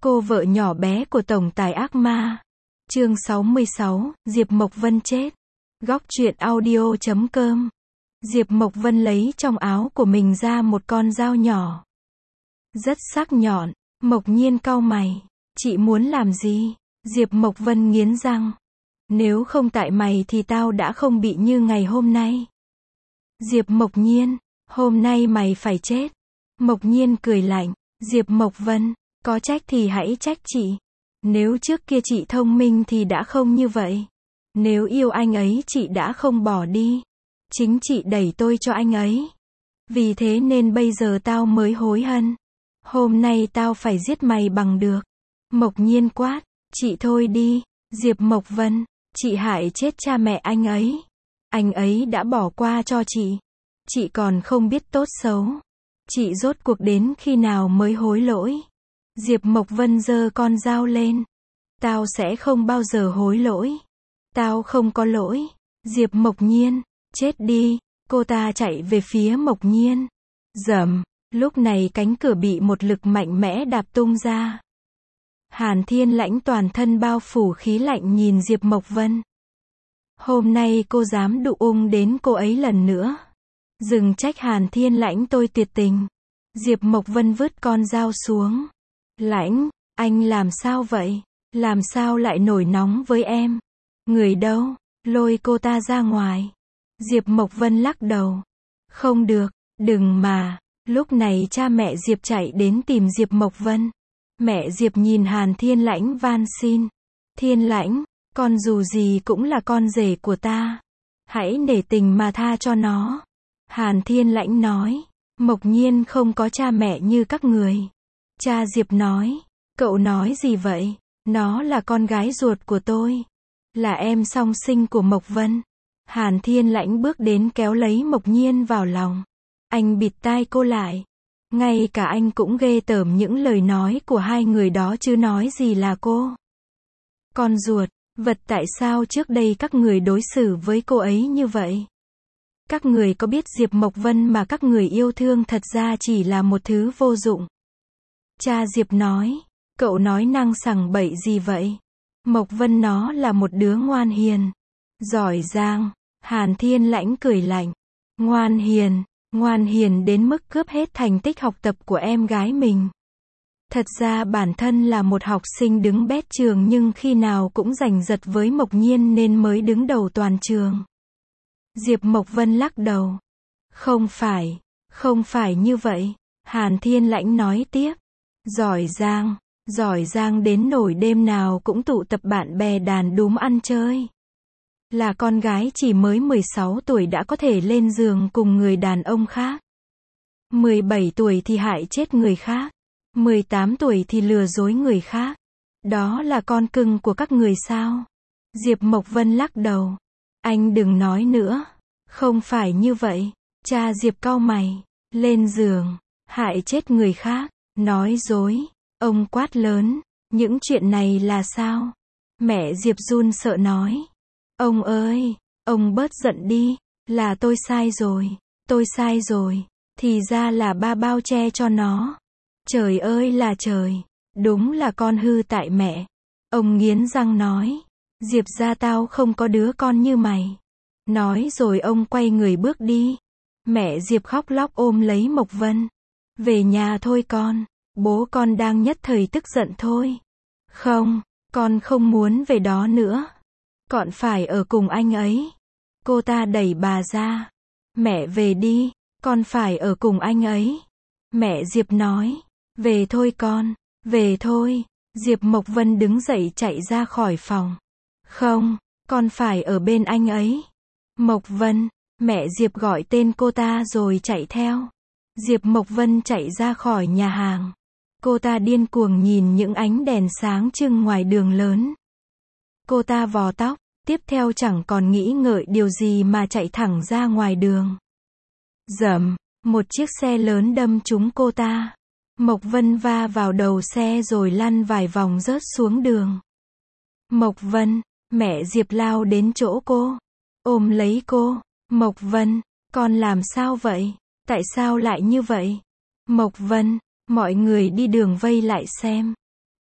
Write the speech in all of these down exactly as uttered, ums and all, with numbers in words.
Cô vợ nhỏ bé của tổng tài ác ma. Chương sáu mươi sáu, Diệp Mộc Vân chết. Góc truyện audio chấm com. Diệp Mộc Vân lấy trong áo của mình ra một con dao nhỏ. Rất sắc nhọn. Mộc Nhiên cau mày. Chị muốn làm gì? Diệp Mộc Vân nghiến răng. Nếu không tại mày thì tao đã không bị như ngày hôm nay. Diệp Mộc Nhiên, hôm nay mày phải chết. Mộc Nhiên cười lạnh. Diệp Mộc Vân, có trách thì hãy trách chị. Nếu trước kia chị thông minh thì đã không như vậy. Nếu yêu anh ấy chị đã không bỏ đi. Chính chị đẩy tôi cho anh ấy. Vì thế nên bây giờ tao mới hối hận. Hôm nay tao phải giết mày bằng được. Mộc Nhiên quát, chị thôi đi. Diệp Mộc Vân, chị hại chết cha mẹ anh ấy. Anh ấy đã bỏ qua cho chị. Chị còn không biết tốt xấu. Chị rốt cuộc đến khi nào mới hối lỗi? Diệp Mộc Vân giơ con dao lên. Tao sẽ không bao giờ hối lỗi. Tao không có lỗi. Diệp Mộc Nhiên, chết đi. Cô ta chạy về phía Mộc Nhiên. Rầm, lúc này cánh cửa bị một lực mạnh mẽ đạp tung ra. Hàn Thiên Lãnh toàn thân bao phủ khí lạnh nhìn Diệp Mộc Vân. Hôm nay cô dám đụng ung đến cô ấy lần nữa. Đừng trách Hàn Thiên Lãnh tôi tuyệt tình. Diệp Mộc Vân vứt con dao xuống. Lãnh, anh làm sao vậy? Làm sao lại nổi nóng với em? Người đâu? Lôi cô ta ra ngoài. Diệp Mộc Vân lắc đầu. Không được, đừng mà. Lúc này cha mẹ Diệp chạy đến tìm Diệp Mộc Vân. Mẹ Diệp nhìn Hàn Thiên Lãnh van xin. Thiên Lãnh, con dù gì cũng là con rể của ta. Hãy nể tình mà tha cho nó. Hàn Thiên Lãnh nói. Mộc Nhiên không có cha mẹ như các người. Cha Diệp nói. Cậu nói gì vậy? Nó là con gái ruột của tôi. Là em song sinh của Mộc Vân. Hàn Thiên Lãnh bước đến kéo lấy Mộc Nhiên vào lòng. Anh bịt tai cô lại. Ngay cả anh cũng ghê tởm những lời nói của hai người đó chứ nói gì là cô. Con ruột, vật tại sao trước đây các người đối xử với cô ấy như vậy? Các người có biết Diệp Mộc Vân mà các người yêu thương thật ra chỉ là một thứ vô dụng. Cha Diệp nói, cậu nói năng sằng bậy gì vậy? Mộc Vân nó là một đứa ngoan hiền, giỏi giang. Hàn Thiên Lãnh cười lạnh. Ngoan hiền, ngoan hiền đến mức cướp hết thành tích học tập của em gái mình. Thật ra bản thân là một học sinh đứng bét trường nhưng khi nào cũng giành giật với Mộc Nhiên nên mới đứng đầu toàn trường. Diệp Mộc Vân lắc đầu. Không phải, không phải như vậy. Hàn Thiên Lãnh nói tiếp. Giỏi giang, giỏi giang đến nổi đêm nào cũng tụ tập bạn bè đàn đúm ăn chơi. Là con gái chỉ mới mười sáu tuổi đã có thể lên giường cùng người đàn ông khác. mười bảy tuổi thì hại chết người khác. mười tám tuổi thì lừa dối người khác. Đó là con cưng của các người sao? Diệp Mộc Vân lắc đầu. Anh đừng nói nữa. Không phải như vậy. Cha Diệp cau mày. Lên giường. Hại chết người khác. Nói dối. Ông quát lớn. Những chuyện này là sao? Mẹ Diệp run sợ nói. Ông ơi, ông bớt giận đi. Là tôi sai rồi. Tôi sai rồi. Thì ra là ba bao che cho nó. Trời ơi là trời. Đúng là con hư tại mẹ. Ông nghiến răng nói. Diệp gia tao không có đứa con như mày. Nói rồi ông quay người bước đi. Mẹ Diệp khóc lóc ôm lấy Mộc Vân. Về nhà thôi con. Bố con đang nhất thời tức giận thôi. Không, con không muốn về đó nữa. Con phải ở cùng anh ấy. Cô ta đẩy bà ra. Mẹ về đi, con phải ở cùng anh ấy. Mẹ Diệp nói. Về thôi con, về thôi. Diệp Mộc Vân đứng dậy chạy ra khỏi phòng. Không, con phải ở bên anh ấy. Mộc Vân, mẹ Diệp gọi tên cô ta rồi chạy theo. Diệp Mộc Vân chạy ra khỏi nhà hàng. Cô ta điên cuồng nhìn những ánh đèn sáng trưng ngoài đường lớn. Cô ta vò tóc, tiếp theo chẳng còn nghĩ ngợi điều gì mà chạy thẳng ra ngoài đường. Rầm, một chiếc xe lớn đâm trúng cô ta. Mộc Vân va vào đầu xe rồi lăn vài vòng rớt xuống đường. Mộc Vân, mẹ Diệp lao đến chỗ cô. Ôm lấy cô. Mộc Vân, con làm sao vậy? Tại sao lại như vậy? Mộc Vân, mọi người đi đường vây lại xem.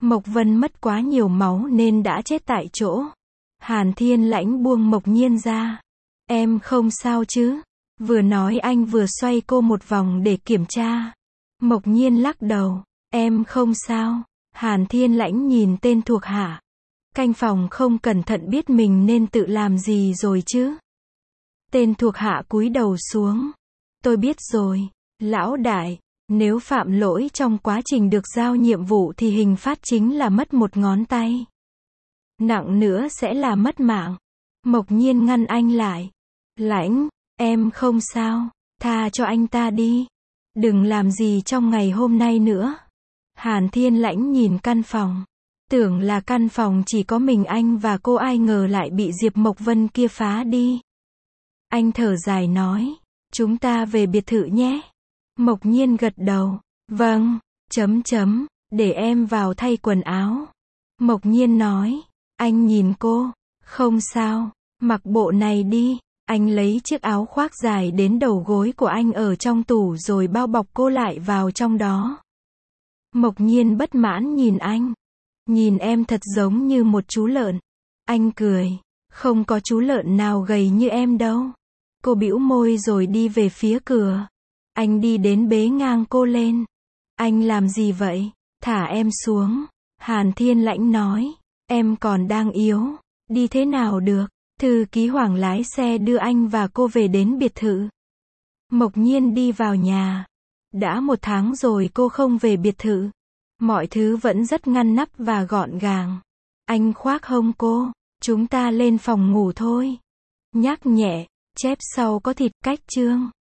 Mộc Vân mất quá nhiều máu nên đã chết tại chỗ. Hàn Thiên Lãnh buông Mộc Nhiên ra. Em không sao chứ? Vừa nói anh vừa xoay cô một vòng để kiểm tra. Mộc Nhiên lắc đầu. Em không sao. Hàn Thiên Lãnh nhìn tên thuộc hạ. Canh phòng không cẩn thận biết mình nên tự làm gì rồi chứ? Tên thuộc hạ cúi đầu xuống. Tôi biết rồi. Lão đại, nếu phạm lỗi trong quá trình được giao nhiệm vụ thì hình phạt chính là mất một ngón tay. Nặng nữa sẽ là mất mạng. Mộc Nhiên ngăn anh lại. Lãnh, em không sao. Tha cho anh ta đi. Đừng làm gì trong ngày hôm nay nữa. Hàn Thiên Lãnh nhìn căn phòng. Tưởng là căn phòng chỉ có mình anh và cô, ai ngờ lại bị Diệp Mộc Vân kia phá đi. Anh thở dài nói. Chúng ta về biệt thự nhé. Mộc Nhiên gật đầu. Vâng, chấm chấm, để em vào thay quần áo. Mộc Nhiên nói. Anh nhìn cô. Không sao, mặc bộ này đi. Anh lấy chiếc áo khoác dài đến đầu gối của anh ở trong tủ rồi bao bọc cô lại vào trong đó. Mộc Nhiên bất mãn nhìn anh. Nhìn em thật giống như một chú lợn. Anh cười. Không có chú lợn nào gầy như em đâu. Cô bĩu môi rồi đi về phía cửa. Anh đi đến bế ngang cô lên. Anh làm gì vậy? Thả em xuống. Hàn Thiên Lãnh nói. Em còn đang yếu. Đi thế nào được? Thư ký Hoàng lái xe đưa anh và cô về đến biệt thự. Mộc Nhiên đi vào nhà. Đã một tháng rồi cô không về biệt thự. Mọi thứ vẫn rất ngăn nắp và gọn gàng. Anh khoác hông cô. Chúng ta lên phòng ngủ thôi. Nhắc nhẹ, chép sau có thịt cách chương.